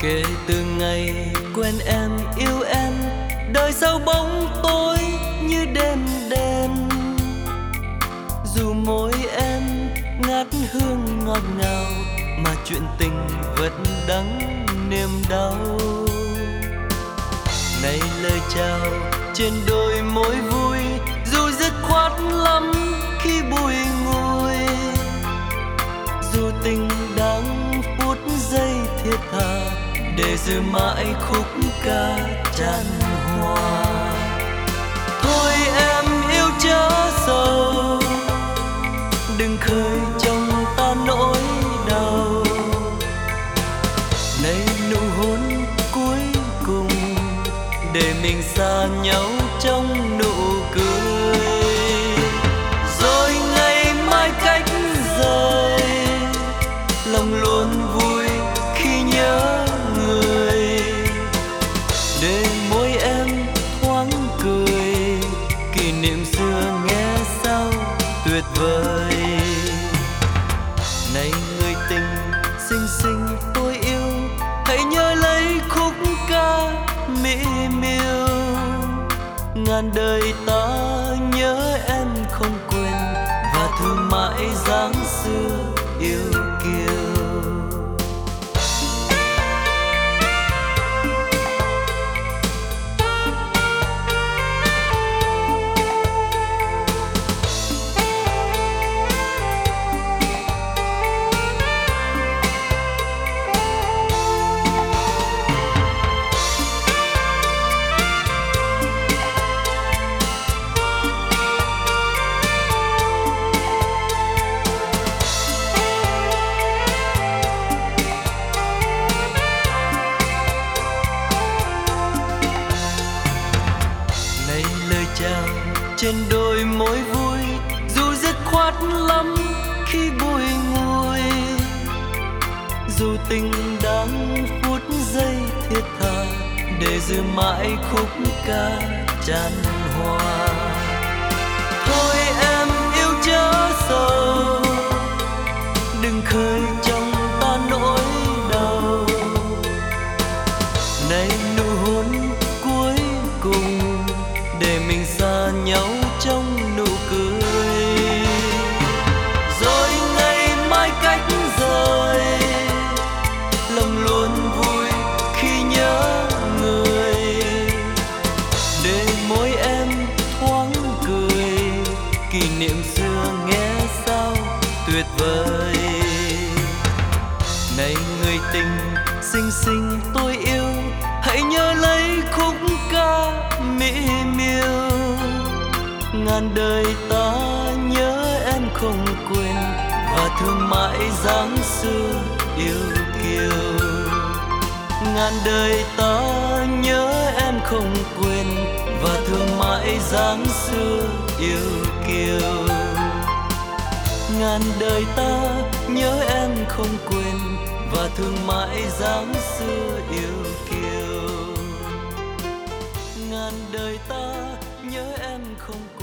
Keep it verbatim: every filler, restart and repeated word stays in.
Kể từ ngày quen em yêu em, đời sau bóng tối như đêm đen. Dù môi em ngát hương ngọt ngào, mà chuyện tình vẫn đắng niềm đau. Này lời chào trên đôi môi vui, dù dứt khoát lắm khi bùi ngùi. Dù tình đáng phút giây thiết tha, để giữ mãi khúc ca chan hòa. Thôi em yêu chớ sầu, đừng khơi trong ta nỗi đau. Này nụ hôn cuối cùng, để mình xa nhau trong nụ cười. Rồi ngày mai cách rời, lòng luôn vui khi nhớ người. Để môi em thoáng cười, kỷ niệm xưa nghe sao tuyệt vời. Này người tình xinh xinh tôi yêu, hãy nhớ lấy khúc ca mỹ miều. Ngàn đời ta nhớ em không quên, và thương mãi dáng xưa yêu kiều. Chào trên đôi môi vui, dù dứt khoát lắm khi bùi ngùi. Dù tình đáng phút giây thiết tha, để giữ mãi khúc ca chan hòa. Thôi em yêu chớ sầu, đừng khơi trong ta nỗi đau. Này nụ hôn cuối cùng, để mình xa nhau trong nụ cười. Rồi ngày mai cách rời, lòng luôn vui khi nhớ người. Để môi em thoáng cười, kỷ niệm xưa nghe sao tuyệt vời. Này người tình xinh xinh tôi yêu, hãy nhớ lấy khúc ca mỹ miều. Ngàn đời ta nhớ em không quên, và thương mãi dáng xưa yêu kiều. Ngàn đời ta nhớ em không quên, và thương mãi dáng xưa yêu kiều. Ngàn đời ta nhớ em không quên, và thương mãi dáng xưa yêu kiều. Ngàn đời ta nhớ em không quên.